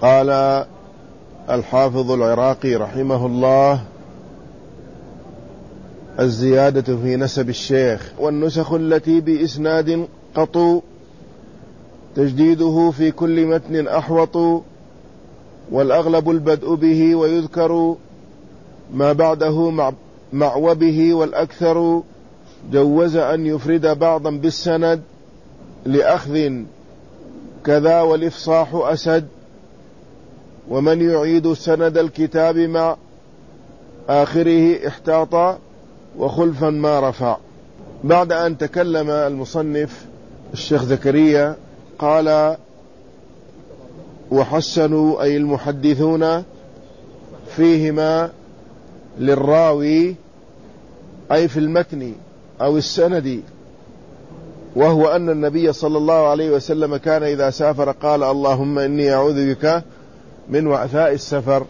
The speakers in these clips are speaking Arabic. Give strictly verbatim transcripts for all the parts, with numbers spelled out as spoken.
قال الحافظ العراقي رحمه الله: الزيادة في نسب الشيخ. والنسخ التي بإسناد قطو تجديده في كل متن أحوط، والأغلب البدء به ويذكر ما بعده مع, مع وبه، والأكثر جوز أن يفرد بعضا بالسند لأخذ كذا، والإفصاح أسد. ومن يعيد سند الكتاب مع آخره احتاط، وخلفا ما رفع. بعد أن تكلم المصنف الشيخ زكريا قال: وحسنوا أي المحدثون فيهما للراوي، أي في المتن أو السند، وهو أن النبي صلى الله عليه وسلم كان إذا سافر قال: اللهم إني أعوذ بك من وعثاء السفر.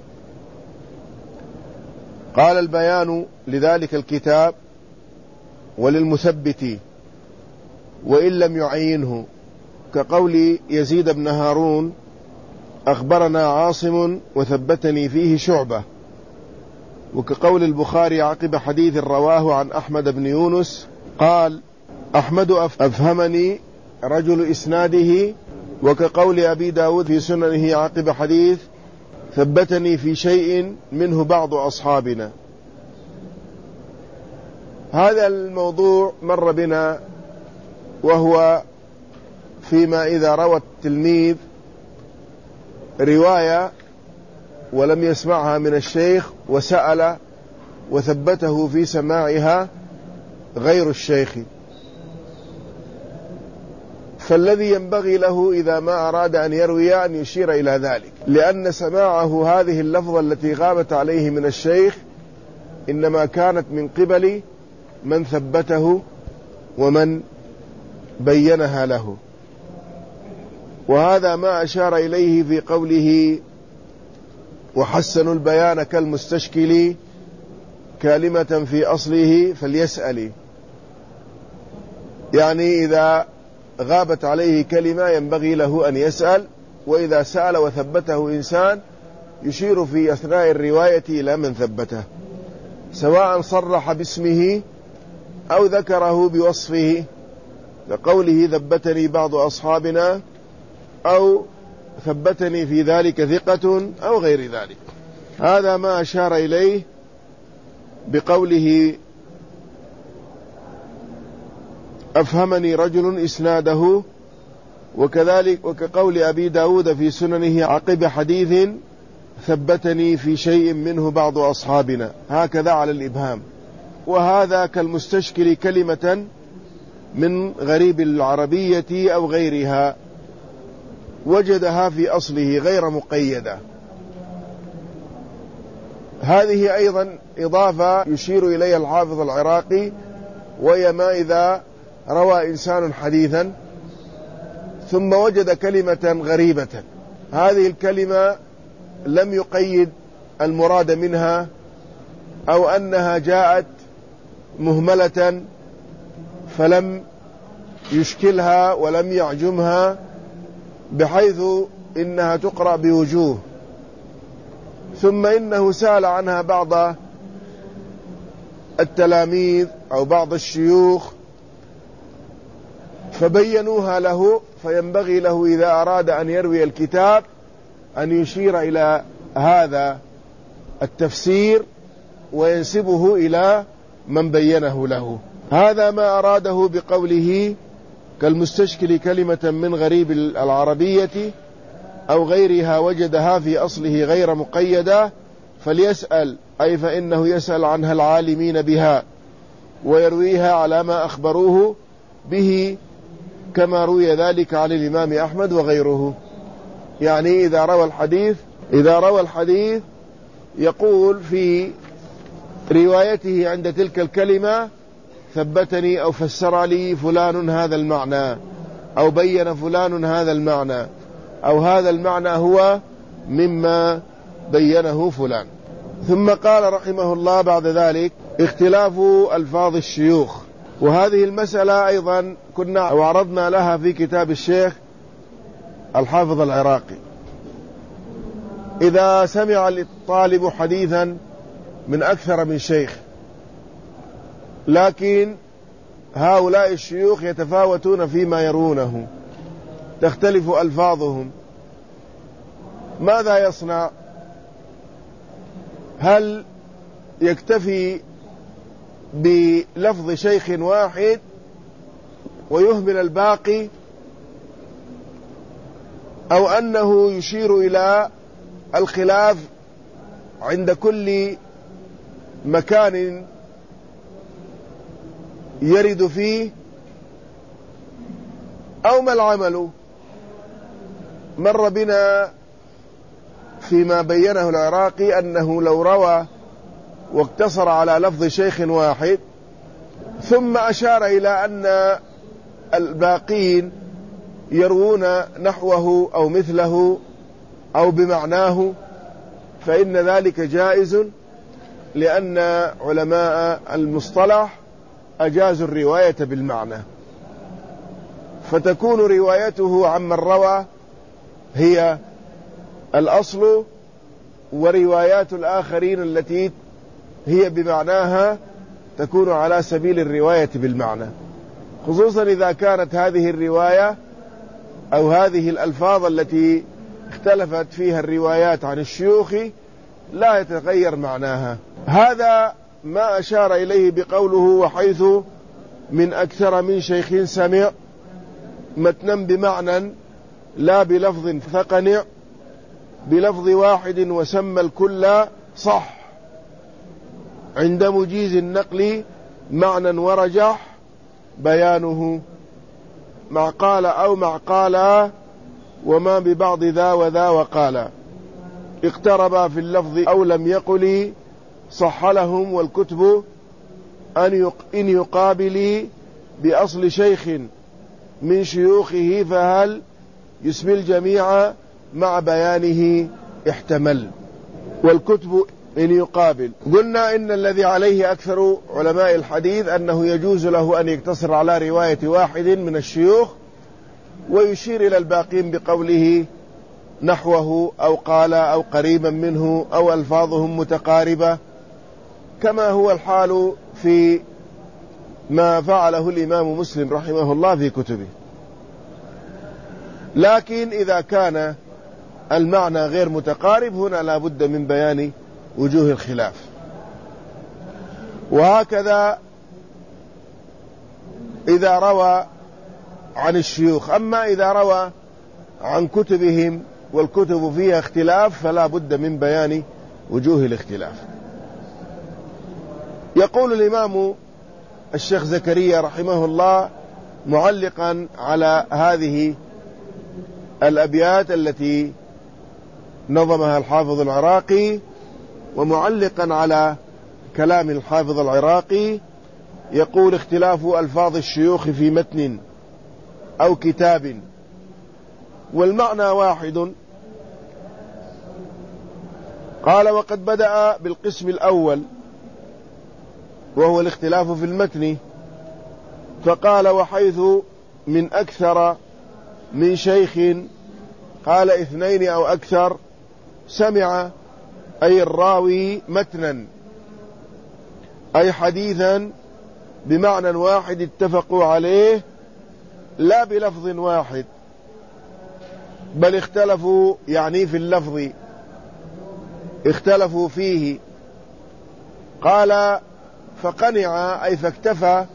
قال: البيان لذلك الكتاب وللمثبت وإن لم يعينه، كقول يزيد بن هارون: أخبرنا عاصم وثبتني فيه شعبة. وكقول البخاري عقب حديث رواه عن أحمد بن يونس قال: أحمد أفهمني رجل إسناده. وكقول أبي داود في سننه عقب حديث ثبتني في شيء منه بعض أصحابنا. هذا الموضوع مر بنا، وهو فيما إذا روى التلميذ رواية ولم يسمعها من الشيخ وسأل وثبته في سماعها غير الشيخ، فالذي ينبغي له إذا ما أراد أن يروي أن يشير إلى ذلك، لأن سماعه هذه اللفظة التي غابت عليه من الشيخ إنما كانت من قبل من ثبته ومن بينها له. وهذا ما أشار إليه في قوله: وحسنوا البيان كالمستشكل كلمة في أصله فليسأل. يعني إذا غابت عليه كلمة ينبغي له أن يسأل، وإذا سأل وثبته إنسان يشير في أثناء الرواية إلى من ثبته، سواء صرح باسمه أو ذكره بوصفه، لقوله ثبتني بعض أصحابنا، أو ثبتني في ذلك ثقة، أو غير ذلك. هذا ما أشار إليه بقوله: أفهمني رجل إسناده. وكذلك وكقول أبي داود في سننه عقب حديث ثبتني في شيء منه بعض أصحابنا، هكذا على الإبهام. وهذا كالمستشكل كلمة من غريب العربية أو غيرها وجدها في أصله غير مقيدة. هذه أيضا إضافة يشير إليها الحافظ العراقي، وهي ما إذا روى إنسان حديثا ثم وجد كلمة غريبة، هذه الكلمة لم يقيد المراد منها، أو أنها جاءت مهملة فلم يشكلها ولم يعجمها بحيث إنها تقرأ بوجوه، ثم إنه سأل عنها بعض التلاميذ أو بعض الشيوخ فبينوها له، فينبغي له إذا أراد أن يروي الكتاب أن يشير إلى هذا التفسير وينسبه إلى من بينه له. هذا ما أراده بقوله: كالمستشكل كلمة من غريب العربية أو غيرها وجدها في أصله غير مقيدة فليسأل، أي فإنه يسأل عنها العالمين بها ويرويها على ما أخبروه به، كما روي ذلك عن الإمام أحمد وغيره. يعني إذا روى الحديث إذا روى الحديث يقول في روايته عند تلك الكلمة: ثبتني أو فسر لي فلان هذا المعنى، أو بين فلان هذا المعنى، أو هذا المعنى هو مما بينه فلان. ثم قال رحمه الله بعد ذلك: اختلاف ألفاظ الشيوخ. وهذه المسألة أيضا كنا وعرضنا لها في كتاب الشيخ الحافظ العراقي، إذا سمع الطالب حديثا من أكثر من شيخ، لكن هؤلاء الشيوخ يتفاوتون فيما يروونه، تختلف ألفاظهم، ماذا يصنع؟ هل يكتفي بلفظ شيخ واحد ويهمل الباقي، أو أنه يشير إلى الخلاف عند كل مكان يرد فيه، أو ما العمل؟ مر بنا فيما بينه العراقي أنه لو روى واقتصر على لفظ شيخ واحد ثم أشار إلى أن الباقين يروون نحوه أو مثله أو بمعناه، فإن ذلك جائز، لأن علماء المصطلح أجازوا الرواية بالمعنى، فتكون روايته عمن روى هي الأصل، وروايات الآخرين التي هي بمعناها تكون على سبيل الرواية بالمعنى، خصوصا إذا كانت هذه الرواية أو هذه الألفاظ التي اختلفت فيها الروايات عن الشيوخ لا يتغير معناها. هذا ما أشار إليه بقوله وحيث من أكثر من شيخ سمع متنا بمعنى لا بلفظ فقنع بلفظ واحد وسمى الكل صح عند مجيز النقل معنى ورجح بيانه مع قال أو مع قال وما ببعض ذا وذا وقال اقتربا في اللفظ أو لم يقل صح لهم والكتب أن إن يقابل بأصل شيخ من شيوخه فهل يسمي الجميع مع بيانه احتمل، والكتب إن يقابل. قلنا إن الذي عليه أكثر علماء الحديث أنه يجوز له أن يقتصر على رواية واحد من الشيوخ ويشير إلى الباقين بقوله نحوه أو قال أو قريبا منه أو ألفاظهم متقاربة، كما هو الحال في ما فعله الإمام مسلم رحمه الله في كتبه. لكن إذا كان المعنى غير متقارب هنا لا بد من بيان وجوه الخلاف. وهكذا إذا روى عن الشيوخ. أما إذا روى عن كتبهم والكتب فيها اختلاف فلا بد من بيان وجوه الاختلاف. يقول الإمام الشيخ زكريا رحمه الله معلقا على هذه الأبيات التي نظمها الحافظ العراقي، ومعلقا على كلام الحافظ العراقي، يقول اختلاف ألفاظ الشيوخ في متن أو كتاب والمعنى واحد. قال وقد بدأ بالقسم الأول وهو الاختلاف في المتن، فقال وحيث من أكثر من شيخ، قال اثنين أو أكثر، سمع أي الراوي متنا أي حديثا بمعنى واحد اتفقوا عليه لا بلفظ واحد، بل اختلفوا يعني في اللفظ اختلفوا فيه. قال فقنع أي فاكتفى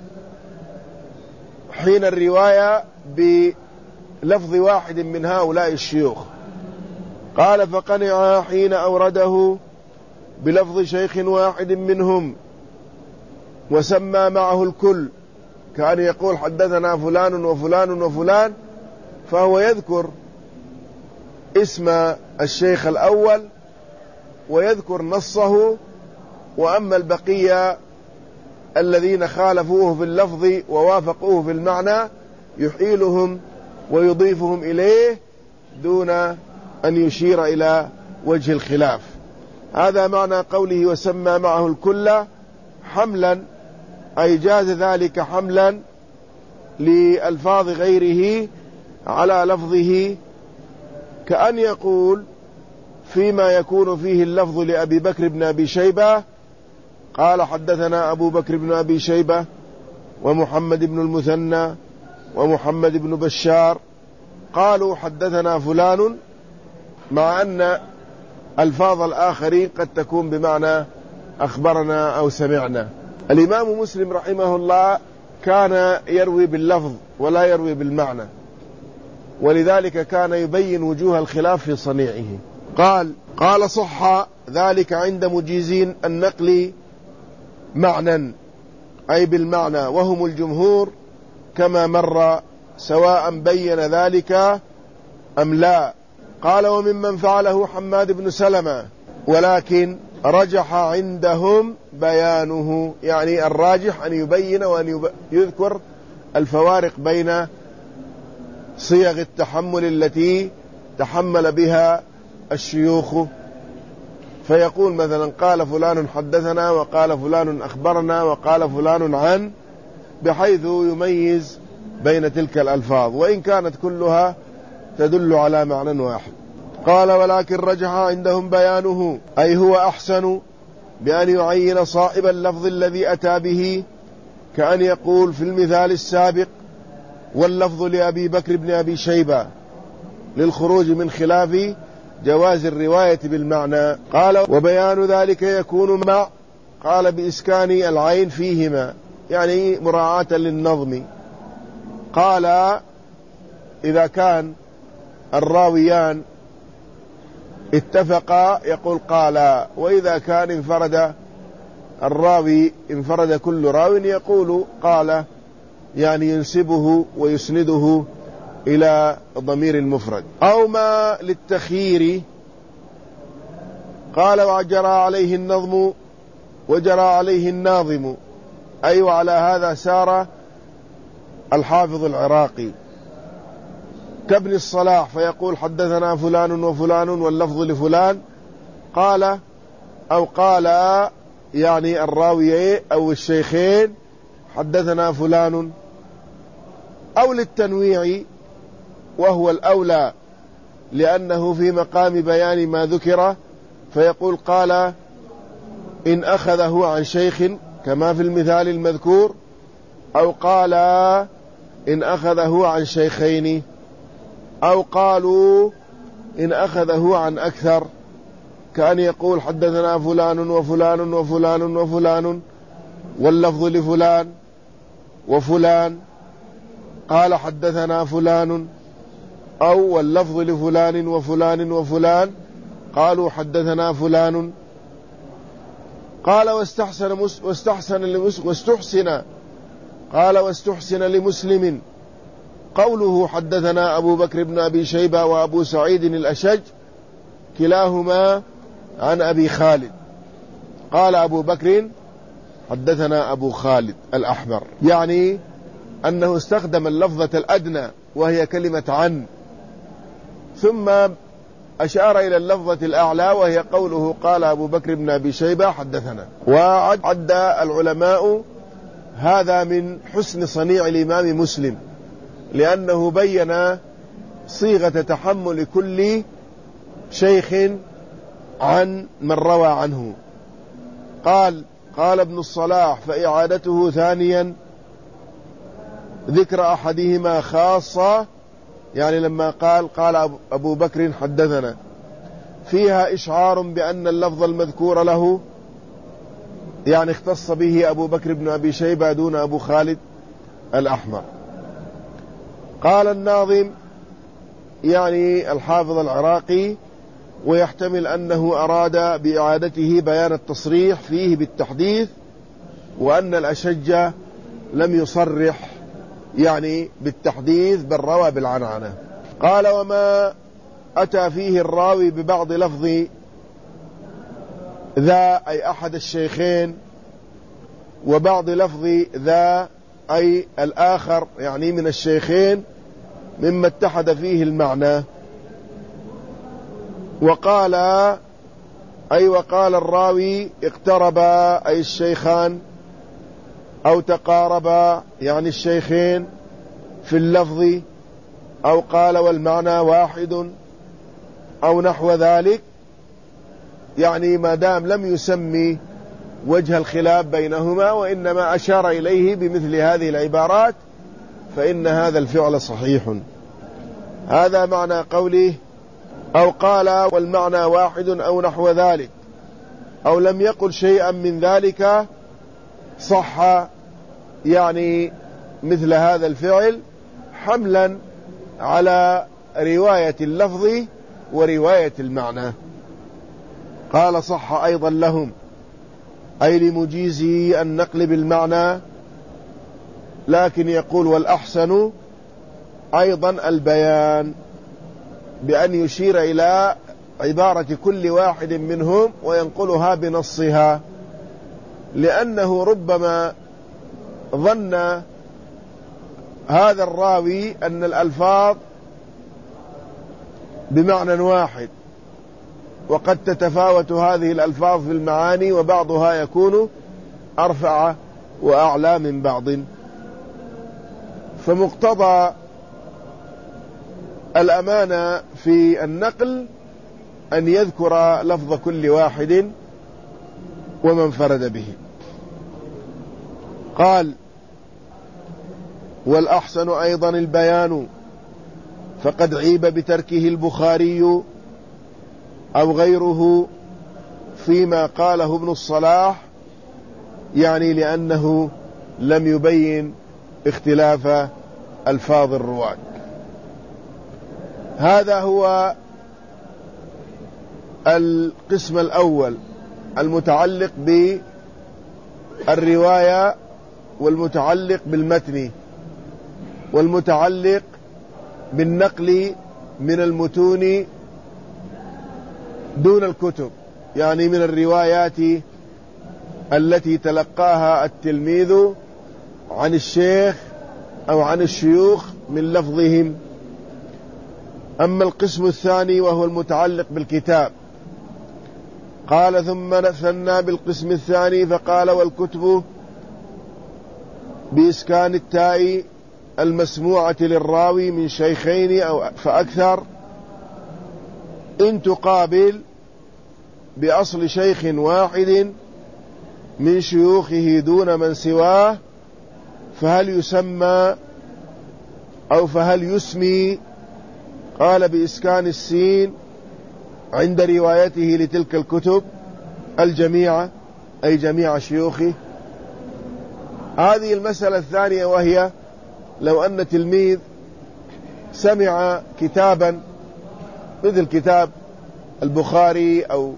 حين الرواية بلفظ واحد من هؤلاء الشيوخ. قال فقنع حين أورده بلفظ شيخ واحد منهم وسمى معه الكل، كأن يقول حدثنا فلان وفلان وفلان، فهو يذكر اسم الشيخ الأول ويذكر نصه، وأما البقية الذين خالفوه في اللفظ ووافقوه في المعنى يحيلهم ويضيفهم إليه دون أن يشير إلى وجه الخلاف. هذا معنى قوله وسمى معه الكل حملا، أي جاز ذلك حملا لألفاظ غيره على لفظه، كأن يقول فيما يكون فيه اللفظ لأبي بكر بن أبي شيبة قال حدثنا أبو بكر بن أبي شيبة ومحمد بن المثنى ومحمد بن بشار قالوا حدثنا فلان، مع أن ألفاظ الآخرين قد تكون بمعنى أخبرنا أو سمعنا. الإمام مسلم رحمه الله كان يروي باللفظ ولا يروي بالمعنى، ولذلك كان يبين وجوه الخلاف في صنيعه. قال قال صح ذلك عند مجيزين النقل معنى، أي بالمعنى، وهم الجمهور كما مر، سواء بين ذلك أم لا. قال وممن فعله حماد بن سلمة، ولكن رجح عندهم بيانه، يعني الراجح أن يبين وأن يذكر الفوارق بين صيغ التحمل التي تحمل بها الشيوخ، فيقول مثلا قال فلان حدثنا وقال فلان أخبرنا وقال فلان عن، بحيث يميز بين تلك الألفاظ وإن كانت كلها تدل على معنى واحد. قال ولكن رجح عندهم بيانه، أي هو أحسن بأن يعين صائب اللفظ الذي أتى به، كأن يقول في المثال السابق واللفظ لأبي بكر بن أبي شيبة، للخروج من خلاف جواز الرواية بالمعنى. قال وبيان ذلك يكون مع، قال بإسكان العين فيهما، يعني مراعاة للنظم. قال إذا كان الراويان اتفقا يقول قال، وإذا كان انفرد الراوي انفرد كل راو يقول قال، يعني ينسبه ويسنده إلى ضمير المفرد. أو ما للتخيير، قال وجرى عليه النظم وجرى عليه الناظم، أي وعلى هذا سار الحافظ العراقي كابن الصلاح، فيقول حدثنا فلان وفلان واللفظ لفلان، قال أو قال يعني الراوي أو الشيخين حدثنا فلان. أو للتنويع، وهو الأولى لأنه في مقام بيان ما ذكر، فيقول قال إن أخذه عن شيخ كما في المثال المذكور، أو قال إن أخذه عن شيخين، أو قالوا إن أخذه عن أكثر، كأن يقول حدثنا فلان وفلان وفلان وفلان واللفظ لفلان وفلان، قال حدثنا فلان، أو واللفظ لفلان وفلان وفلان قالوا حدثنا فلان. قال واستحسن مس واستحسن لمس واستحسن قال واستحسن لمسلم قوله حدثنا أبو بكر بن أبي شيبة وأبو سعيد الأشج كلاهما عن أبي خالد. قال أبو بكر حدثنا أبو خالد الأحمر، يعني أنه استخدم اللفظة الأدنى وهي كلمة عن، ثم أشار إلى اللفظة الأعلى وهي قوله قال أبو بكر بن أبي شيبة حدثنا. وعد العلماء هذا من حسن صنيع الإمام مسلم، لأنه بين صيغة تحمل كل شيخ عن من روى عنه. قال قال ابن الصلاح فإعادته ثانيا ذكر أحدهما خاصة، يعني لما قال قال أبو بكر حدثنا، فيها إشعار بأن اللفظ المذكور له يعني اختص به أبو بكر بن أبي شيبة دون أبو خالد الأحمر. قال الناظم يعني الحافظ العراقي، ويحتمل أنه أراد بإعادته بيان التصريح فيه بالتحديث، وأن الأشج لم يصرح يعني بالتحديث بل روى بالعنعنة. قال وما أتى فيه الراوي ببعض لفظ ذا أي أحد الشيخين، وبعض لفظ ذا أي الآخر يعني من الشيخين، مما اتحد فيه المعنى. وقال أي وقال الراوي اقتربا أي الشيخان، أو تقاربا يعني الشيخين في اللفظ، أو قال والمعنى واحد أو نحو ذلك، يعني ما دام لم يسمي وجه الخلاف بينهما وإنما أشار إليه بمثل هذه العبارات فإن هذا الفعل صحيح. هذا معنى قوله أو قال والمعنى واحد أو نحو ذلك، أو لم يقل شيئا من ذلك صح يعني مثل هذا الفعل، حملا على رواية اللفظ ورواية المعنى. قال صح أيضا لهم أي لمجيزي النقل بالمعنى، لكن يقول والأحسن أيضا البيان بأن يشير إلى عبارة كل واحد منهم وينقلها بنصها، لأنه ربما ظن هذا الراوي أن الألفاظ بمعنى واحد، وقد تتفاوت هذه الألفاظ في المعاني وبعضها يكون أرفع وأعلى من بعض. فمقتضى الأمانة في النقل أن يذكر لفظ كل واحد ومن انفرد به. قال والأحسن أيضا البيان، فقد عيب بتركه البخاري أو غيره فيما قاله ابن الصلاح، يعني لأنه لم يبين اختلاف ألفاظ الرواة. هذا هو القسم الأول المتعلق بالرواية والمتعلق بالمتن والمتعلق بالنقل من المتون دون الكتب، يعني من الروايات التي تلقاها التلميذ عن الشيخ أو عن الشيوخ من لفظهم. أما القسم الثاني وهو المتعلق بالكتاب، قال ثم نثنى بالقسم الثاني فقال والكتب بإسكان التاء المسموعة للراوي من شيخين أو فأكثر إن تقابل بأصل شيخ واحد من شيوخه دون من سواه، فهل يسمى أو فهل يسمي؟ قال بإسكان السين عند روايته لتلك الكتب الجميع أي جميع شيوخه. هذه المسألة الثانية، وهي لو أن تلميذ سمع كتابا مثل كتاب البخاري أو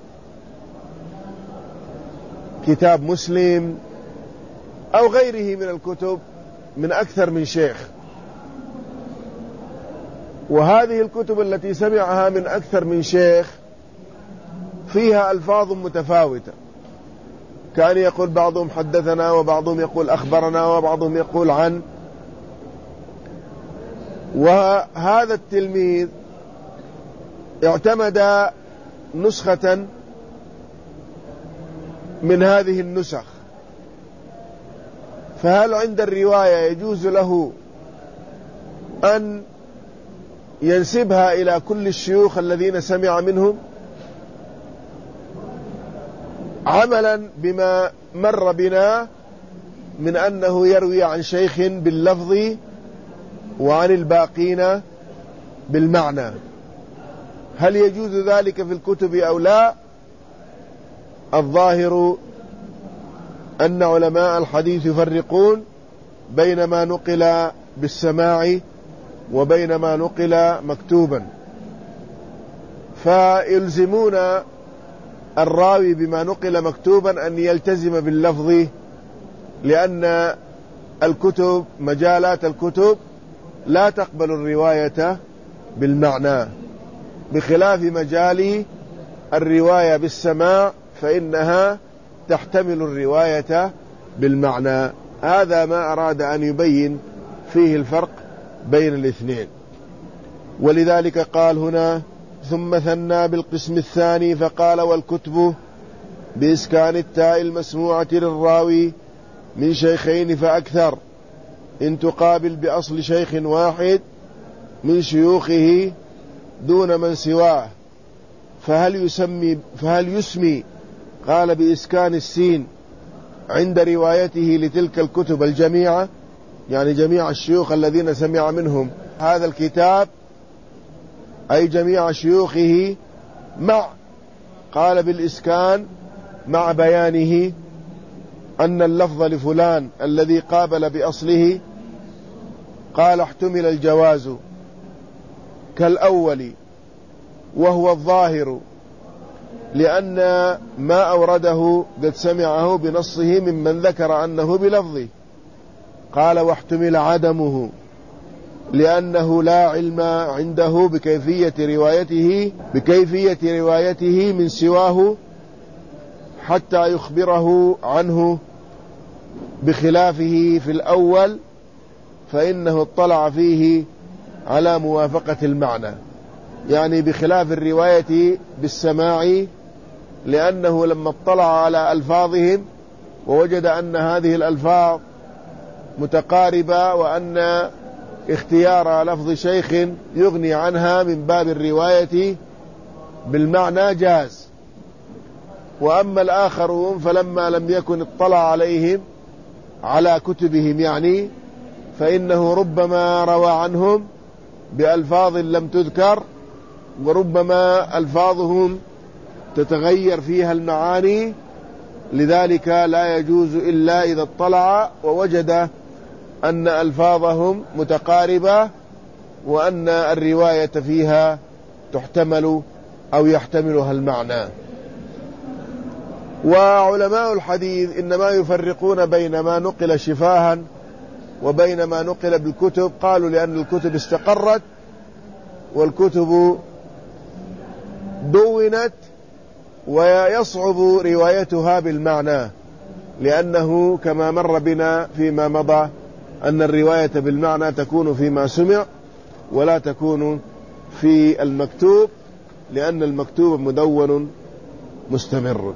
كتاب مسلم أو غيره من الكتب من أكثر من شيخ، وهذه الكتب التي سمعها من أكثر من شيخ فيها ألفاظ متفاوتة، كان يقول بعضهم حدثنا وبعضهم يقول أخبرنا وبعضهم يقول عن. وهذا التلميذ اعتمد نسخة من هذه النسخ، فهل عند الرواية يجوز له أن ينسبها إلى كل الشيوخ الذين سمع منهم، عملا بما مر بنا من أنه يروي عن شيخ باللفظ وعن الباقين بالمعنى؟ هل يجوز ذلك في الكتب أو لا؟ الظاهر أن علماء الحديث يفرقون بين ما نقل بالسماع وبين ما نقل مكتوبا، فيلزمون الراوي بما نقل مكتوبا أن يلتزم باللفظ، لأن الكتب مجالات الكتب لا تقبل الرواية بالمعنى، بخلاف مجال الرواية بالسماع فإنها تحتمل الرواية بالمعنى. هذا ما أراد أن يبين فيه الفرق بين الاثنين. ولذلك قال هنا ثم ثنى بالقسم الثاني فقال والكتب بإسكان التاء المسموعة للراوي من شيخين فأكثر إن تقابل بأصل شيخ واحد من شيوخه دون من سواه، فهل يسمي فهل يسمي قال بإسكان السين عند روايته لتلك الكتب الجميعة، يعني جميع الشيوخ الذين سمع منهم هذا الكتاب، أي جميع شيوخه، مع قال بالإسكان مع بيانه أن اللفظ لفلان الذي قابل بأصله، قال احتمل الجواز كالأول وهو الظاهر، لأن ما أورده قد سمعه بنصه ممن ذكر أنه بلفظه. قال واحتمل عدمه لأنه لا علم عنده بكيفية روايته بكيفية روايته من سواه حتى يخبره عنه، بخلافه في الأول فإنه اطلع فيه على موافقة المعنى، يعني بخلاف الرواية بالسماع، لأنه لما اطلع على ألفاظهم ووجد أن هذه الألفاظ متقاربة وأن اختيار لفظ شيخ يغني عنها من باب الرواية بالمعنى جاز. وأما الآخرون فلما لم يكن اطلع عليهم على كتبهم يعني، فإنه ربما روى عنهم بألفاظ لم تذكر، وربما ألفاظهم تتغير فيها المعاني، لذلك لا يجوز إلا إذا اطلع ووجد أن ألفاظهم متقاربة وأن الرواية فيها تحتمل أو يحتملها المعنى. وعلماء الحديث إنما يفرقون بين ما نقل شفاها وبين ما نقل بالكتب، قالوا لأن الكتب استقرت والكتب دونت ويصعب روايتها بالمعنى، لأنه كما مر بنا فيما مضى أن الرواية بالمعنى تكون فيما سمع ولا تكون في المكتوب، لأن المكتوب مدون مستمر.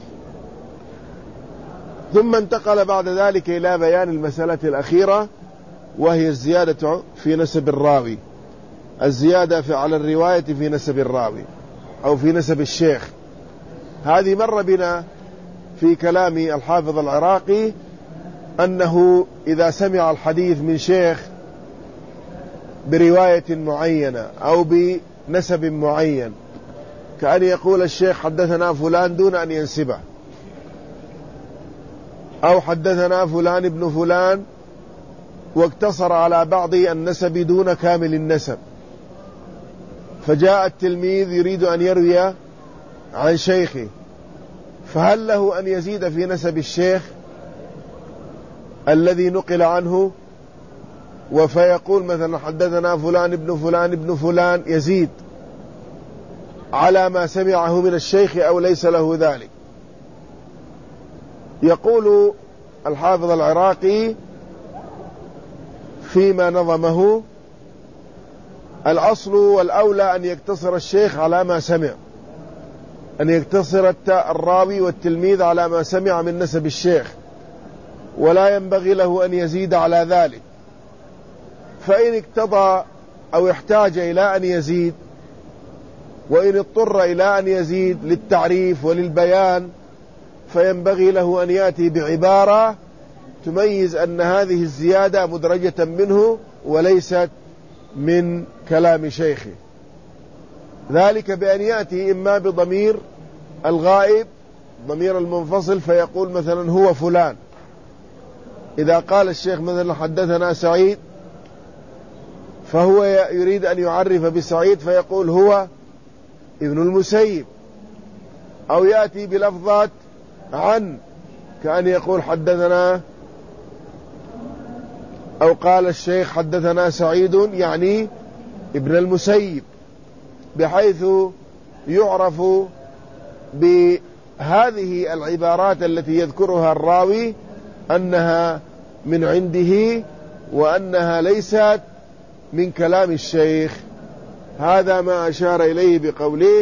ثم انتقل بعد ذلك إلى بيان المسألة الأخيرة، وهي الزيادة في نسب الراوي، الزيادة على الرواية في نسب الراوي أو في نسب الشيخ. هذه مر بنا في كلام الحافظ العراقي أنه إذا سمع الحديث من شيخ برواية معينة أو بنسب معين، كأن يقول الشيخ حدثنا فلان دون أن ينسبه، أو حدثنا فلان ابن فلان واقتصر على بعض النسب دون كامل النسب، فجاء التلميذ يريد أن يروي عن شيخه، فهل له أن يزيد في نسب الشيخ الذي نقل عنه، وفيقول مثلا حدثنا فلان ابن فلان ابن فلان، يزيد على ما سمعه من الشيخ أو ليس له ذلك؟ يقول الحافظ العراقي فيما نظمه: الأصل والأولى أن يقتصر الشيخ على ما سمع، أن يقتصر الراوي والتلميذ على ما سمع من نسب الشيخ، ولا ينبغي له أن يزيد على ذلك. فإن اقتضى أو احتاج إلى أن يزيد، وإن اضطر إلى أن يزيد للتعريف وللبيان، فينبغي له أن يأتي بعبارة تميز أن هذه الزيادة مدرجة منه وليست من كلام شيخه، ذلك بأن يأتي إما بضمير الغائب، ضمير المنفصل، فيقول مثلا هو فلان. إذا قال الشيخ مثلا حدثنا سعيد، فهو يريد أن يعرف بسعيد فيقول هو ابن المسيب، أو يأتي بلفظات عن، كأن يقول حدثنا، أو قال الشيخ حدثنا سعيد يعني ابن المسيب، بحيث يعرف بهذه العبارات التي يذكرها الراوي أنها من عنده وأنها ليست من كلام الشيخ. هذا ما أشار إليه بقوله: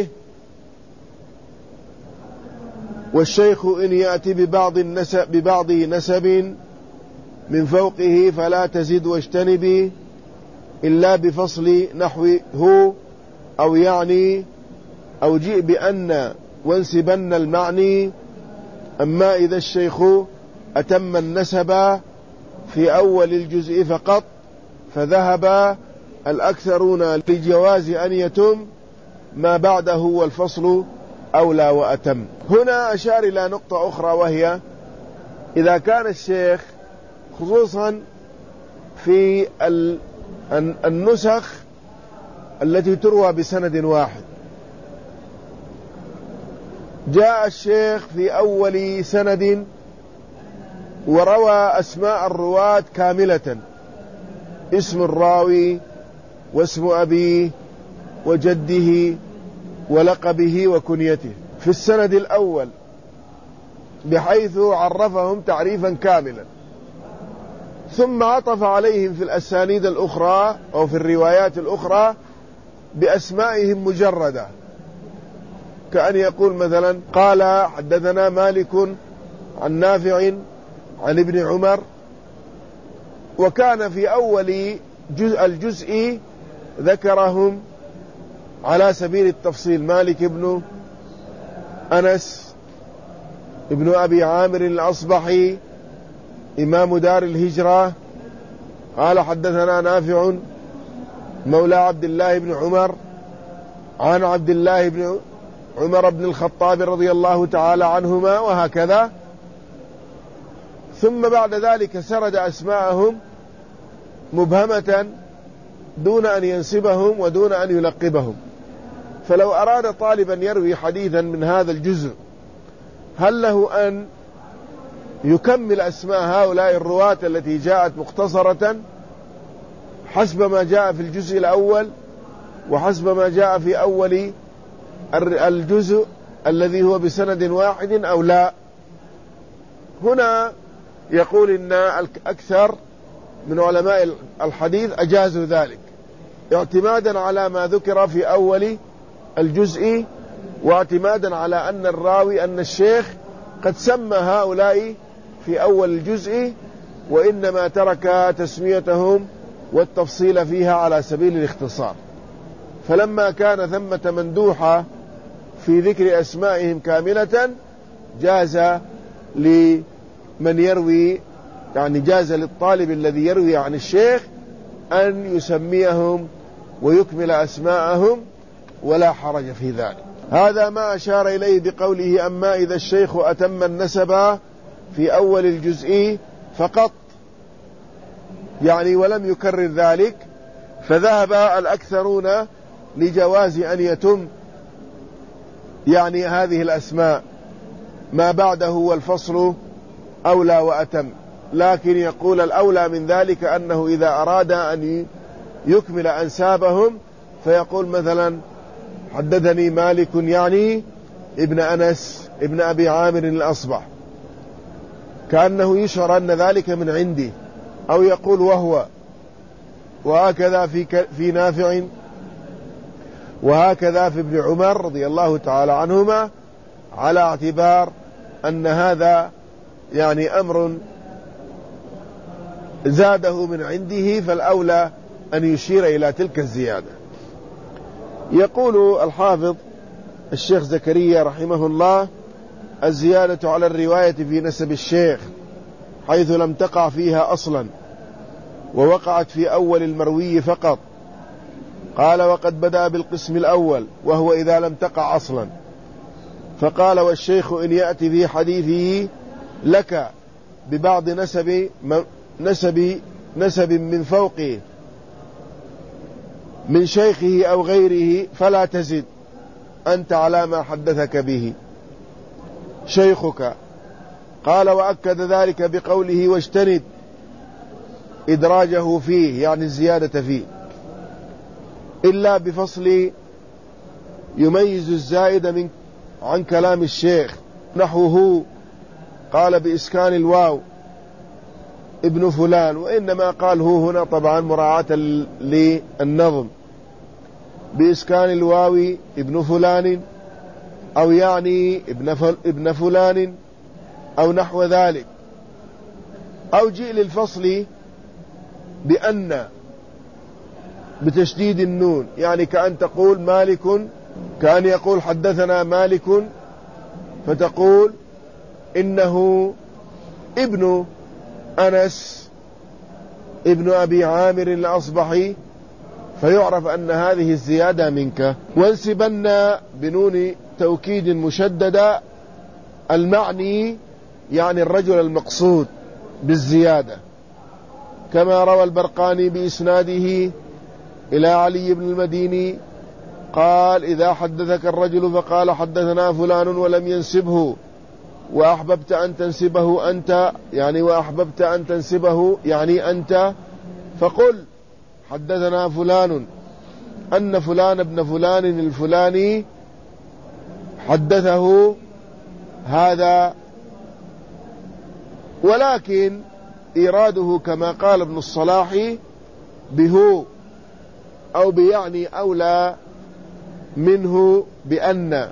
والشيخ إن يأتي ببعض النسب ببعض نسب من فوقه فلا تزد واجتنبي إلا بفصل نحو هو، أو يعني أو جئ بأن وانسبن المعني. أما إذا الشيخ أتم النسب في أول الجزء فقط فذهب الأكثرون لجواز أن يتم ما بعده والفصل أولى وأتم. هنا أشار إلى نقطة أخرى، وهي إذا كان الشيخ خصوصا في النسخ التي تروى بسند واحد، جاء الشيخ في أول سند وروى أسماء الرواة كاملة، اسم الراوي واسم أبيه وجده ولقبه وكنيته في السند الأول، بحيث عرفهم تعريفا كاملا، ثم عطف عليهم في الأسانيد الأخرى أو في الروايات الأخرى بأسمائهم مجردة، كأن يقول مثلا قال حدثنا مالك عن نافع عن ابن عمر، وكان في أول جزء الجزء ذكرهم على سبيل التفصيل: مالك ابن أنس ابن أبي عامر الأصبحي إمام دار الهجرة، قال حدثنا نافع مولى عبد الله بن عمر عن عبد الله بن عمر بن الخطاب رضي الله تعالى عنهما، وهكذا. ثم بعد ذلك سرد أسماءهم مبهمة دون أن ينسبهم ودون أن يلقبهم. فلو أراد طالبا يروي حديثا من هذا الجزء، هل له أن يكمل أسماء هؤلاء الرواة التي جاءت مختصرة حسب ما جاء في الجزء الأول وحسب ما جاء في أول الجزء الذي هو بسند واحد أو لا؟ هنا يقول إن الأكثر من علماء الحديث أجازوا ذلك، اعتمادا على ما ذكر في أول الجزء، واعتمادا على أن الراوي أن الشيخ قد سمى هؤلاء في أول الجزء، وإنما ترك تسميتهم والتفصيل فيها على سبيل الاختصار. فلما كان ثمة مندوحة في ذكر أسمائهم كاملة، جاز لمن يروي، يعني جاز للطالب الذي يروي عن الشيخ أن يسميهم ويكمل أسماءهم، ولا حرج في ذلك. هذا ما أشار إليه بقوله: أما إذا الشيخ أتم النسب في أول الجزء فقط، يعني ولم يكرر ذلك، فذهب الأكثرون لجواز أن يتم يعني هذه الأسماء ما بعده والفصل أولى وأتم. لكن يقول الأولى من ذلك أنه إذا أراد أن يكمل أنسابهم فيقول مثلا حدثني مالك يعني ابن أنس ابن أبي عامر الأصبح، كأنه يشعر أن ذلك من عندي، أو يقول وهو، وهكذا في في نافع، وهكذا في ابن عمر رضي الله تعالى عنهما، على اعتبار أن هذا يعني أمر زاده من عنده، فالأولى أن يشير إلى تلك الزيادة. يقول الحافظ الشيخ زكريا رحمه الله: الزيادة على الرواية في نسب الشيخ حيث لم تقع فيها أصلا ووقعت في أول المروي فقط. قال: وقد بدأ بالقسم الأول وهو إذا لم تقع أصلا، فقال: والشيخ إن يأتي في حديثه لك ببعض نسب نسب نسب من فوقه من شيخه أو غيره فلا تزد أنت على ما حدثك به شيخك. قال: وأكد ذلك بقوله: واجتنب إدراجه فيه، يعني الزيادة فيه، إلا بفصل يميز الزائد من عن كلام الشيخ، نحوه قال بإسكان الواو ابن فلان، وإنما قال هو هنا طبعا مراعاة للنظم، بإسكان الواو ابن فلان، أو يعني ابن, ابن فلان أو نحو ذلك. أو جئ للفصل بأن بتشديد النون، يعني كأن تقول مالك كأن يقول حدثنا مالك فتقول إنه ابن أنس ابن أبي عامر الأصبحي، فيعرف أن هذه الزيادة منك. وانسبن بنون توكيد مشددة المعني يعني الرجل المقصود بالزيادة، كما روى البرقاني بإسناده إلى علي بن المديني قال إذا حدثك الرجل فقال حدثنا فلان ولم ينسبه وأحببت أن تنسبه أنت يعني وأحببت أن تنسبه يعني أنت، فقل حدثنا فلان أن فلان ابن فلان الفلاني حدثه هذا. ولكن إراده كما قال ابن الصلاح به أو بيعني أولى منه بأن،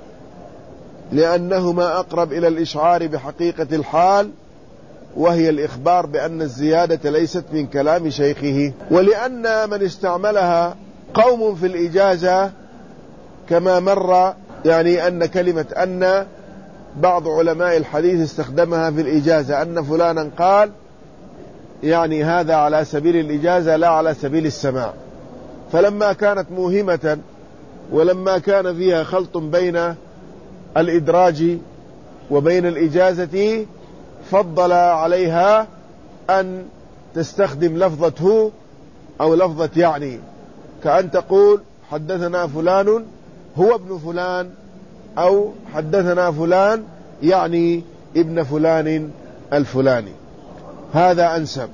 لأنهما أقرب إلى الإشعار بحقيقة الحال وهي الإخبار بأن الزيادة ليست من كلام شيخه. ولأن من استعملها قوم في الإجازة كما مر، يعني أن كلمة أن بعض علماء الحديث استخدمها في الإجازة، أن فلانا قال، يعني هذا على سبيل الإجازة لا على سبيل السماع. فلما كانت موهمة ولما كان فيها خلط بين الإدراج وبين الإجازة فضل عليها أن تستخدم لفظة هو أو لفظة يعني، كأن تقول حدثنا فلان هو ابن فلان أو حدثنا فلان يعني ابن فلان الفلاني، هذا أنسب.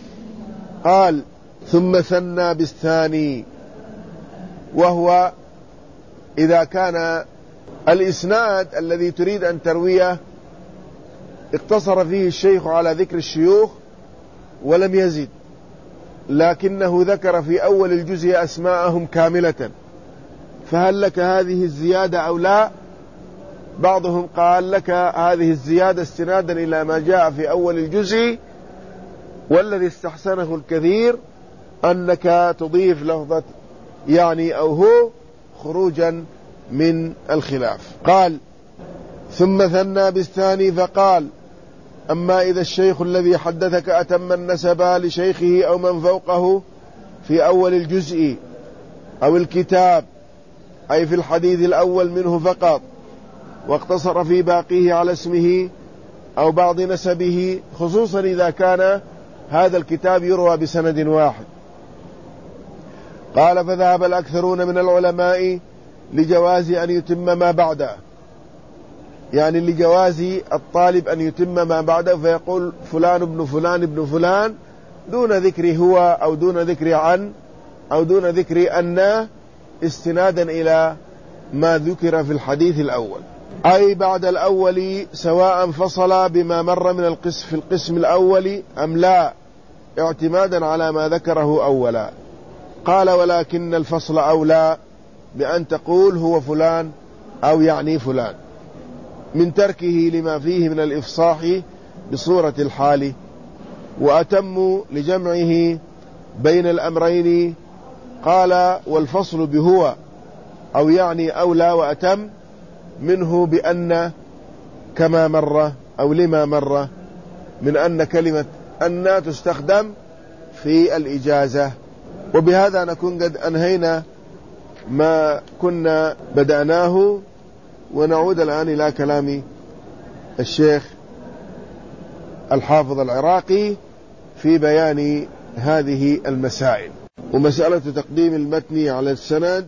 قال ثم ثنى بالثاني، وهو إذا كان الإسناد الذي تريد أن ترويه اقتصر فيه الشيخ على ذكر الشيوخ ولم يزد، لكنه ذكر في أول الجزء أسماءهم كاملة، فهل لك هذه الزيادة أو لا؟ بعضهم قال لك هذه الزيادة استنادا إلى ما جاء في أول الجزء، والذي استحسنه الكثير أنك تضيف لفظة يعني أو هو خروجا من الخلاف. قال ثم ثنى بالثاني فقال أما إذا الشيخ الذي حدثك أتم النسب لشيخه أو من فوقه في أول الجزء أو الكتاب، أي في الحديث الأول منه فقط، واقتصر في باقيه على اسمه أو بعض نسبه، خصوصا إذا كان هذا الكتاب يروى بسند واحد. قال فذهب الأكثرون من العلماء لجواز أن يتم ما بعده، يعني لجواز الطالب أن يتم ما بعده فيقول فلان ابن فلان ابن فلان دون ذكر هو أو دون ذكر عن أو دون ذكر أن، استنادا إلى ما ذكر في الحديث الأول، أي بعد الأول، سواء فصل بما مر من القسم في القسم الأول أم لا، اعتمادا على ما ذكره أولا. قال ولكن الفصل أولى بأن تقول هو فلان أو يعني فلان من تركه لما فيه من الإفصاح بصورة الحال، وأتم لجمعه بين الأمرين. قال والفصل بهو أو يعني أولى وأتم منه بأن كما مر أو لما مر من أن كلمة أن تستخدم في الإجازة. وبهذا نكون قد أنهينا ما كنا بدأناه، ونعود الآن إلى كلام الشيخ الحافظ العراقي في بيان هذه المسائل، ومسألة تقديم المتن على السند،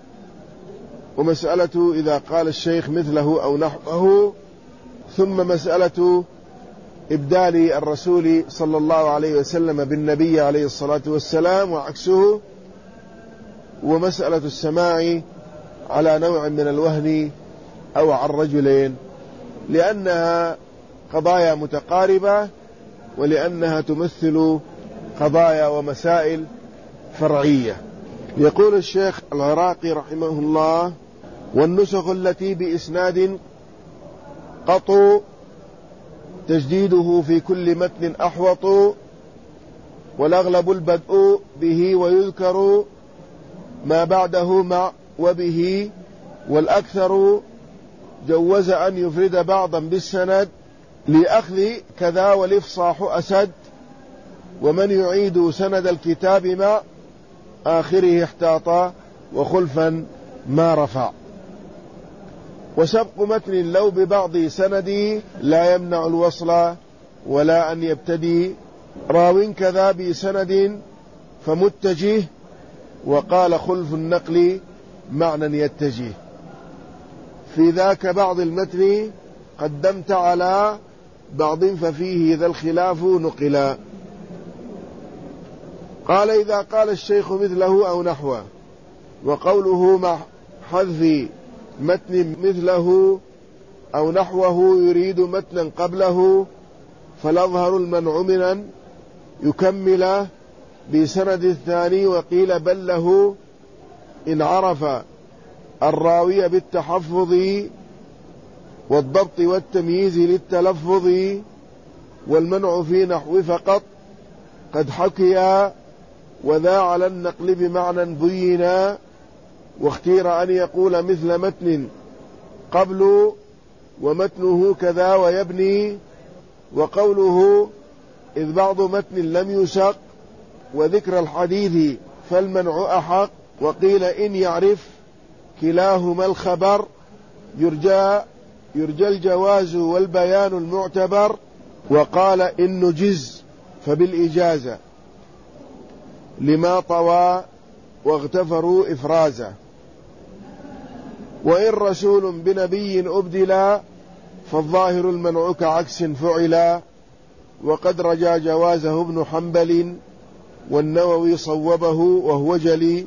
ومسألة إذا قال الشيخ مثله أو نحوه، ثم مسألة إبدال الرسول صلى الله عليه وسلم بالنبي عليه الصلاة والسلام وعكسه، ومسألة السماع على نوع من الوهن أو عن رجلين، لأنها قضايا متقاربة ولأنها تمثل قضايا ومسائل فرعية. يقول الشيخ العراقي رحمه الله والنسخ التي بإسناد قطو تجديده في كل متن أحوط، والأغلب البدء به ويذكر ما بعده مع وبه والأكثر جوز أن يفرد بعضا بالسند لأخذ كذا والإفصاح أسد، ومن يعيد سند الكتاب مع آخره احتاطا وخلفا ما رفع. وسبق متن لو ببعض سندي لا يمنع الوصل ولا أن يبتدي، راو كذا بسند فمتجه، وقال خلف النقل معنى يتجه. في ذاك بعض المتن قدمت على بعض ففيه ذا الخلاف نقلا. قال إذا قال الشيخ مثله أو نحوه، وقوله مع حذف متن مثله أو نحوه يريد متنا قبله، فالأظهر المنع من أن يكمل بسند الثاني، وقيل بل له إن عرف الراوي بالتحفظ والضبط والتمييز للتلفظ، والمنع في نحو فقط قد حكي، وذا على النقل بمعنى بينا، واختير أن يقول مثل متن قبل ومتنه كذا ويبني، وقوله إذ بعض متن لم يسق وذكر الحديث فالمنع أحق، وقيل إن يعرف كلاهما الخبر يرجى يرجى الجواز والبيان المعتبر، وقال إن نجز فبالإجازة لما طوى واغتفروا إفرازا، وإن رسول بنبي أبدلا فالظاهر المنع كعكس فعلا، وقد رجا جوازه ابن حنبل والنووي صوبه وهو جلي.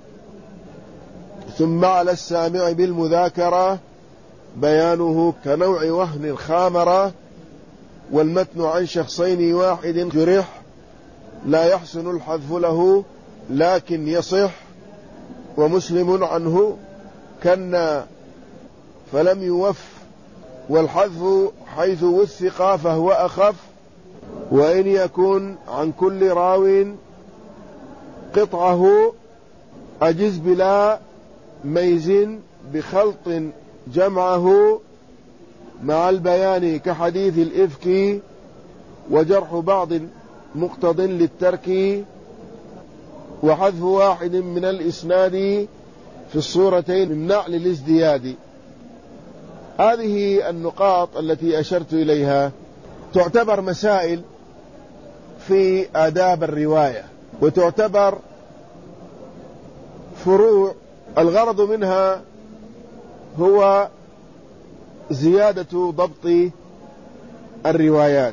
ثم على السامع بالمذاكرة بيانه كنوع وهن خامرة، والمتن عن شخصين واحد جرح لا يحسن الحذف له لكن يصح، ومسلم عنه كنا فلم يوف، والحذف حيث وثق فهو أخف، وإن يكون عن كل راو قطعه أجز بلا ميز بخلط جمعه مع البيان كحديث الإفك، وجرح بعض مقتض للترك، وحذف واحد من الإسناد في الصورتين يمنع للازدياد. هذه النقاط التي أشرت إليها تعتبر مسائل في آداب الرواية، وتعتبر فروع الغرض منها هو زيادة ضبط الروايات.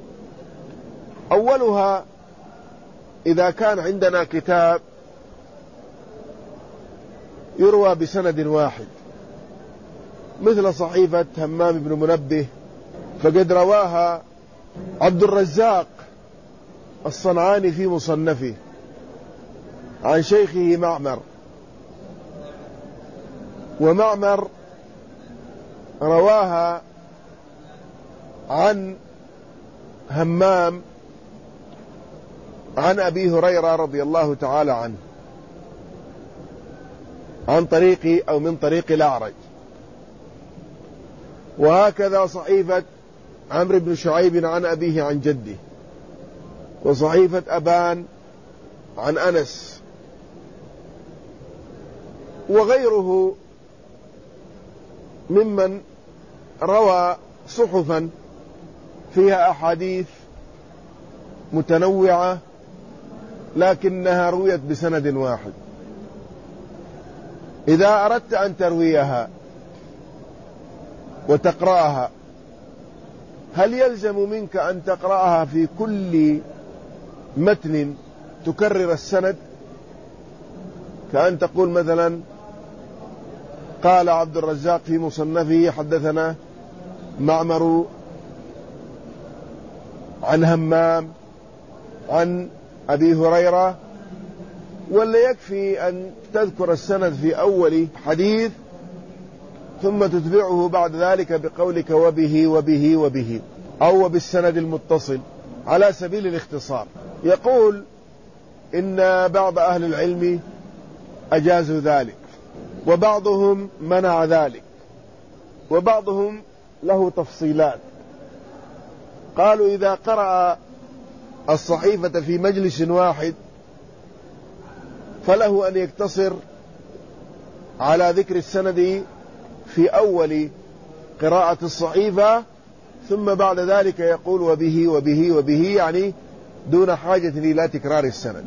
أولها إذا كان عندنا كتاب يروى بسند واحد مثل صحيفة همام بن منبه، فقد رواها عبد الرزاق الصنعاني في مصنفه عن شيخه معمر، ومعمر رواها عن همام عن أبي هريرة رضي الله تعالى عنه عن طريق أو من طريق الأعرج، وهكذا صحيفة عمرو بن شعيب عن أبيه عن جده، وصحيفة أبان عن أنس، وغيره ممن روى صحفا فيها أحاديث متنوعة لكنها رويت بسند واحد. إذا أردت أن ترويها وتقرأها، هل يلزم منك أن تقرأها في كل متن تكرر السند؟ كأن تقول مثلا قال عبد الرزاق في مصنفه حدثنا معمر عن همام عن أبي هريرة، ولا يكفي أن تذكر السند في أول حديث ثم تتبعه بعد ذلك بقولك وبه وبه وبه، أو بالسند المتصل على سبيل الاختصار؟ يقول إن بعض أهل العلم أجازوا ذلك، وبعضهم منع ذلك، وبعضهم له تفصيلات. قالوا إذا قرأ الصحيفة في مجلس واحد فله أن يقتصر على ذكر السند في أول قراءة الصحيفة، ثم بعد ذلك يقول وبه وبه وبه، يعني دون حاجة إلى تكرار السند.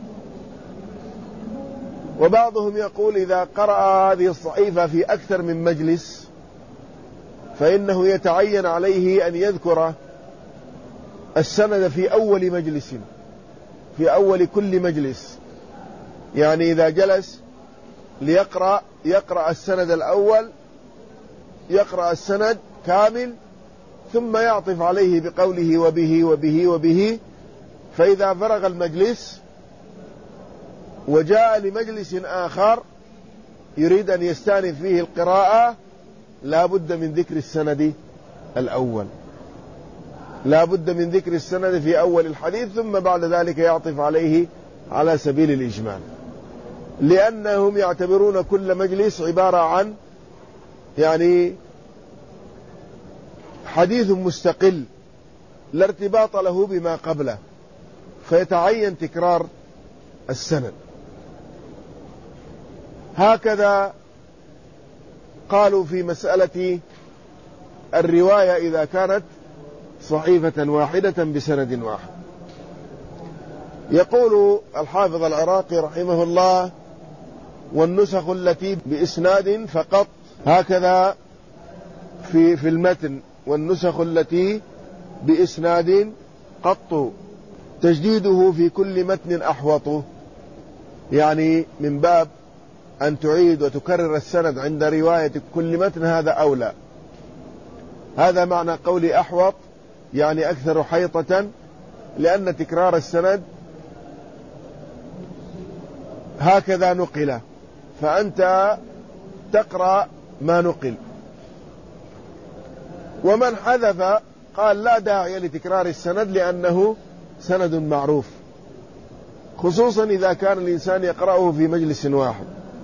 وبعضهم يقول إذا قرأ هذه الصحيفة في أكثر من مجلس فإنه يتعين عليه أن يذكر السند في أول مجلس، في أول كل مجلس. يعني إذا جلس ليقرأ يقرأ السند الأول، يقرأ السند كامل، ثم يعطف عليه بقوله وبه وبه وبه. فإذا فرغ المجلس وجاء لمجلس آخر يريد أن يستأنف فيه القراءة لا بد من ذكر السند الأول، لا بد من ذكر السند في أول الحديث، ثم بعد ذلك يعطف عليه على سبيل الإجمال، لأنهم يعتبرون كل مجلس عبارة عن يعني حديث مستقل لا ارتباط له بما قبله، فيتعين تكرار السند. هكذا قالوا في مسألة الرواية إذا كانت صحيفة واحدة بسند واحد. يقول الحافظ العراقي رحمه الله: والنسخ التي بإسناد فقط، هكذا في في المتن، والنسخ التي بإسناد قط تجديده في كل متن أحوط، يعني من باب أن تعيد وتكرر السند عند رواية كل متن، هذا أولى. هذا معنى قولي أحوط، يعني أكثر حيطة، لأن تكرار السند هكذا نقل، فأنت تقرأ ما نقل. ومن حذف قال لا داعي لتكرار السند لأنه سند معروف، خصوصا إذا كان الإنسان يقرأه في مجلس واحد.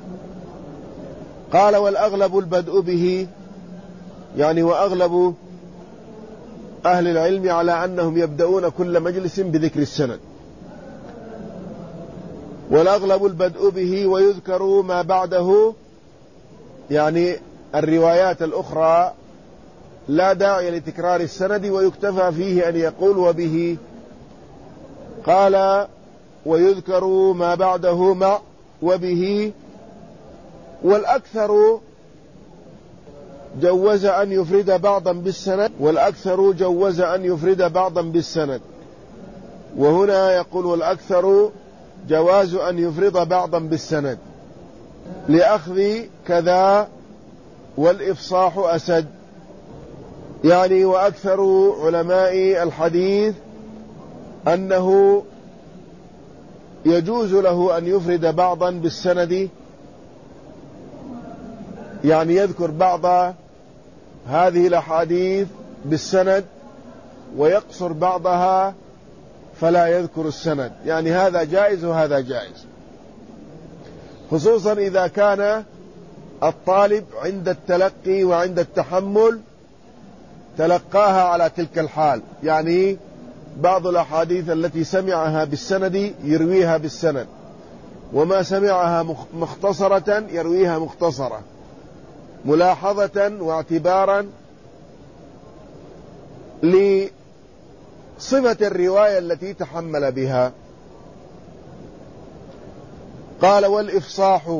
قال: والأغلب البدء به، يعني وأغلب أهل العلم على أنهم يبدأون كل مجلس بذكر السند، والأغلب البدء به ويذكر ما بعده، يعني الروايات الأخرى لا داعي لتكرار السند ويكتفى فيه أن يقول وبه. قال: ويذكر ما بعده مع وبه. والأكثر جوز أن يفرد بعضا بالسند، والأكثر جوز أن يفرد بعضا بالسند. وهنا يقول: والأكثر جواز أن يفرد بعضا بالسند لأخذ كذا والإفصاح أسد. يعني وأكثر علماء الحديث أنه يجوز له أن يفرد بعضا بالسند، يعني يذكر بعض هذه الأحاديث بالسند ويقصر بعضها فلا يذكر السند، يعني هذا جائز وهذا جائز، خصوصا إذا كان الطالب عند التلقي وعند التحمل تلقاها على تلك الحال، يعني بعض الأحاديث التي سمعها بالسند يرويها بالسند، وما سمعها مختصرة يرويها مختصرة، ملاحظة واعتبارا لصفة الرواية التي تحمل بها. قال: والإفصاح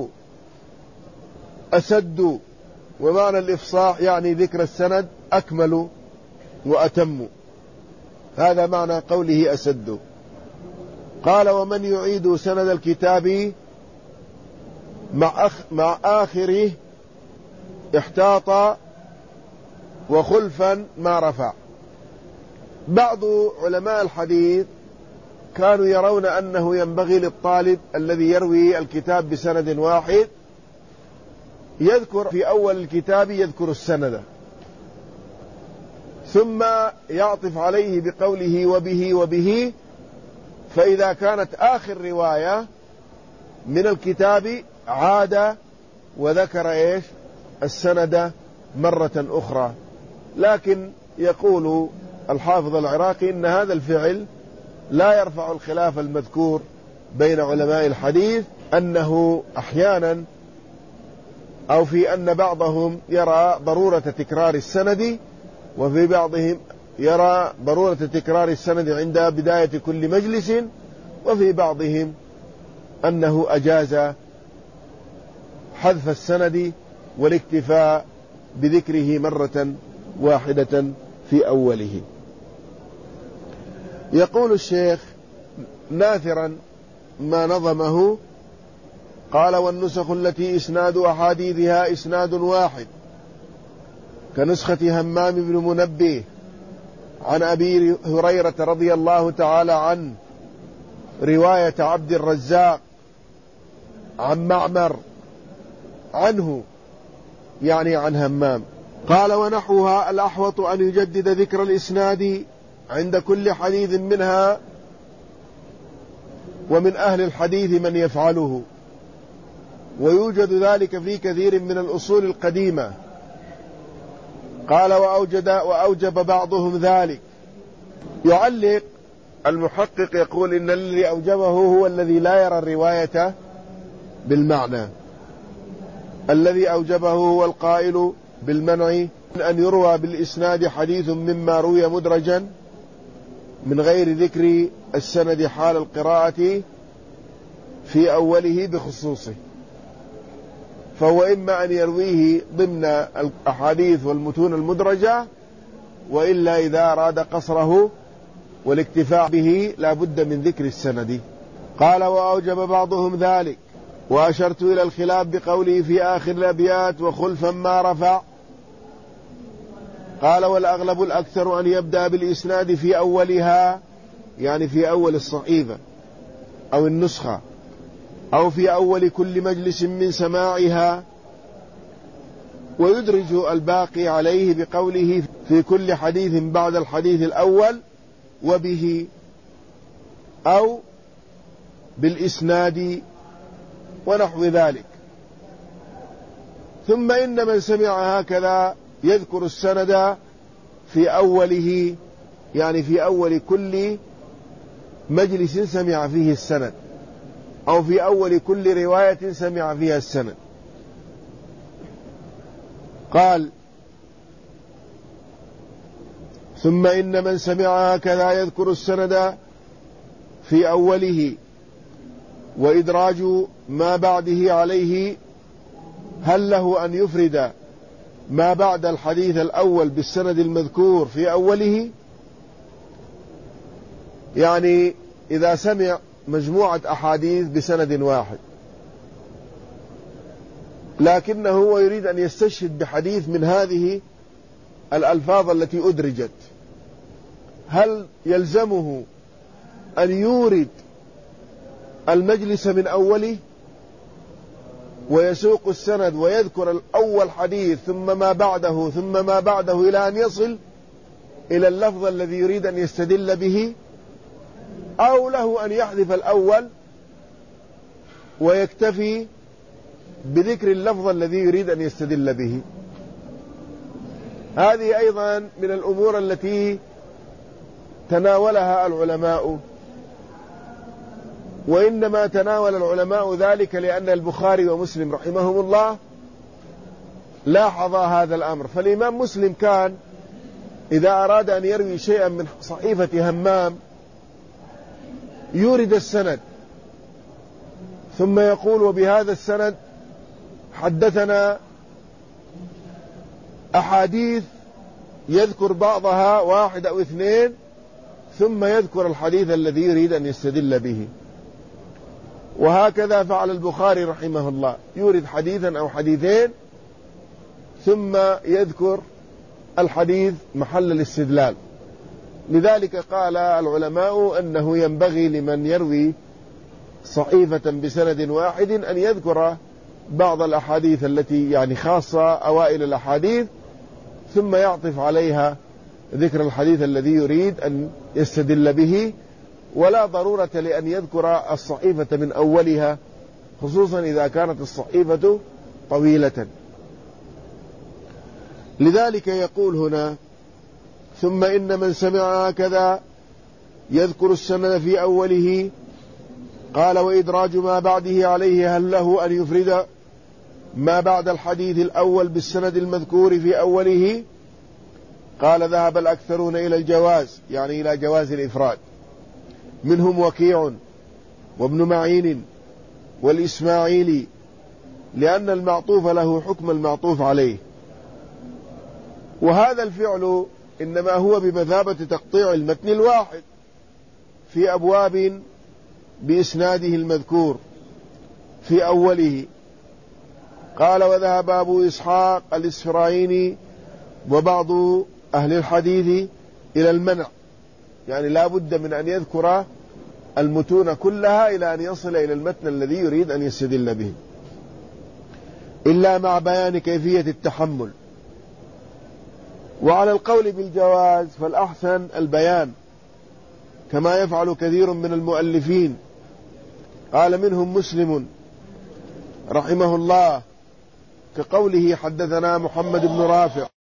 أسد. ومعنى الإفصاح يعني ذكر السند أكمل وأتم، هذا معنى قوله أسد. قال: ومن يعيد سند الكتاب مع, أخ مع آخره احتاط وخلفا ما رفع. بعض علماء الحديث كانوا يرون أنه ينبغي للطالب الذي يروي الكتاب بسند واحد يذكر في أول الكتاب يذكر السند، ثم يعطف عليه بقوله وبه وبه، فإذا كانت آخر رواية من الكتاب عاد وذكر إيش السند مرة أخرى. لكن يقول الحافظ العراقي إن هذا الفعل لا يرفع الخلاف المذكور بين علماء الحديث، أنه أحيانا أو في أن بعضهم يرى ضرورة تكرار السند، وفي بعضهم يرى ضرورة تكرار السند عند بداية كل مجلس، وفي بعضهم أنه أجاز حذف السند والاكتفاء بذكره مرة واحدة في أوله. يقول الشيخ ناثرا ما نظمه، قال: والنسخ التي إسناد أحاديثها إسناد واحد كنسخة همام بن منبه عن أبي هريرة رضي الله تعالى عنه، رواية عبد الرزاق عن معمر عنه، يعني عن همام. قال: ونحوها الأحوط أن يجدد ذكر الإسناد عند كل حديث منها، ومن أهل الحديث من يفعله، ويوجد ذلك في كثير من الأصول القديمة. قال: وأوجد وأوجب بعضهم ذلك. يعلق المحقق يقول إن الذي أوجبه هو الذي لا يرى الرواية بالمعنى، الذي أوجبه هو القائل بالمنع من أن يروى بالإسناد حديث مما روي مدرجا من غير ذكر السند حال القراءة في أوله بخصوصه، فهو إما أن يرويه ضمن الأحاديث والمتون المدرجة، وإلا إذا أراد قصره والاكتفاء به لا بد من ذكر السند. قال: وأوجب بعضهم ذلك، وأشرت إلى الخلاف بقوله في آخر الأبيات: وخلفا ما رفع. قال: والأغلب الأكثر أن يبدأ بالإسناد في أولها، يعني في أول الصحيفة أو النسخة، أو في أول كل مجلس من سماعها، ويدرج الباقي عليه بقوله في كل حديث بعد الحديث الأول وبه، أو بالإسناد ونحو ذلك. ثم إن من سمع هكذا يذكر السند في أوله، يعني في أول كل مجلس سمع فيه السند، أو في أول كل رواية سمع فيها السند. قال: ثم إن من سمع هكذا يذكر السند في أوله، وإدراج ما بعده عليه، هل له أن يفرد ما بعد الحديث الأول بالسند المذكور في أوله؟ يعني إذا سمع مجموعة أحاديث بسند واحد، لكنه هو يريد أن يستشهد بحديث من هذه الألفاظ التي أدرجت، هل يلزمه أن يورد المجلس من أوله ويسوق السند ويذكر الأول حديث ثم ما بعده ثم ما بعده إلى أن يصل إلى اللفظ الذي يريد أن يستدل به، أو له أن يحذف الأول ويكتفي بذكر اللفظ الذي يريد أن يستدل به؟ هذه أيضا من الأمور التي تناولها العلماء، وإنما تناول العلماء ذلك لأن البخاري ومسلم رحمهم الله لاحظا هذا الأمر. فالإمام مسلم كان إذا أراد أن يروي شيئا من صحيفة همام يورد السند ثم يقول: وبهذا السند حدثنا أحاديث، يذكر بعضها واحد أو اثنين، ثم يذكر الحديث الذي يريد أن يستدل به. وهكذا فعل البخاري رحمه الله، يورد حديثا أو حديثين ثم يذكر الحديث محل الاستدلال. لذلك قال العلماء أنه ينبغي لمن يروي صحيفة بسند واحد أن يذكر بعض الأحاديث التي يعني خاصة أوائل الأحاديث، ثم يعطف عليها ذكر الحديث الذي يريد أن يستدل به، ولا ضرورة لأن يذكر الصحيفة من أولها، خصوصا إذا كانت الصحيفة طويلة. لذلك يقول هنا: ثم إن من سمع هكذا يذكر السند في أوله، قال: وإدراج ما بعده عليه هل له أن يفرد ما بعد الحديث الأول بالسند المذكور في أوله؟ قال: ذهب الأكثرون إلى الجواز، يعني إلى جواز الإفراد، منهم وكيع وابن معين والإسماعيلي، لأن المعطوف له حكم المعطوف عليه. وهذا الفعل إنما هو بمثابة تقطيع المتن الواحد في أبواب بإسناده المذكور في أوله. قال: وذهب أبو إسحاق الإسفرايني وبعض أهل الحديث إلى المنع، يعني لا بد من أن يذكر المتون كلها إلى أن يصل إلى المتن الذي يريد أن يستدل به، إلا مع بيان كيفية التحمل. وعلى القول بالجواز فالأحسن البيان، كما يفعل كثير من المؤلفين. قال منهم مسلم رحمه الله كقوله: حدثنا محمد بن رافع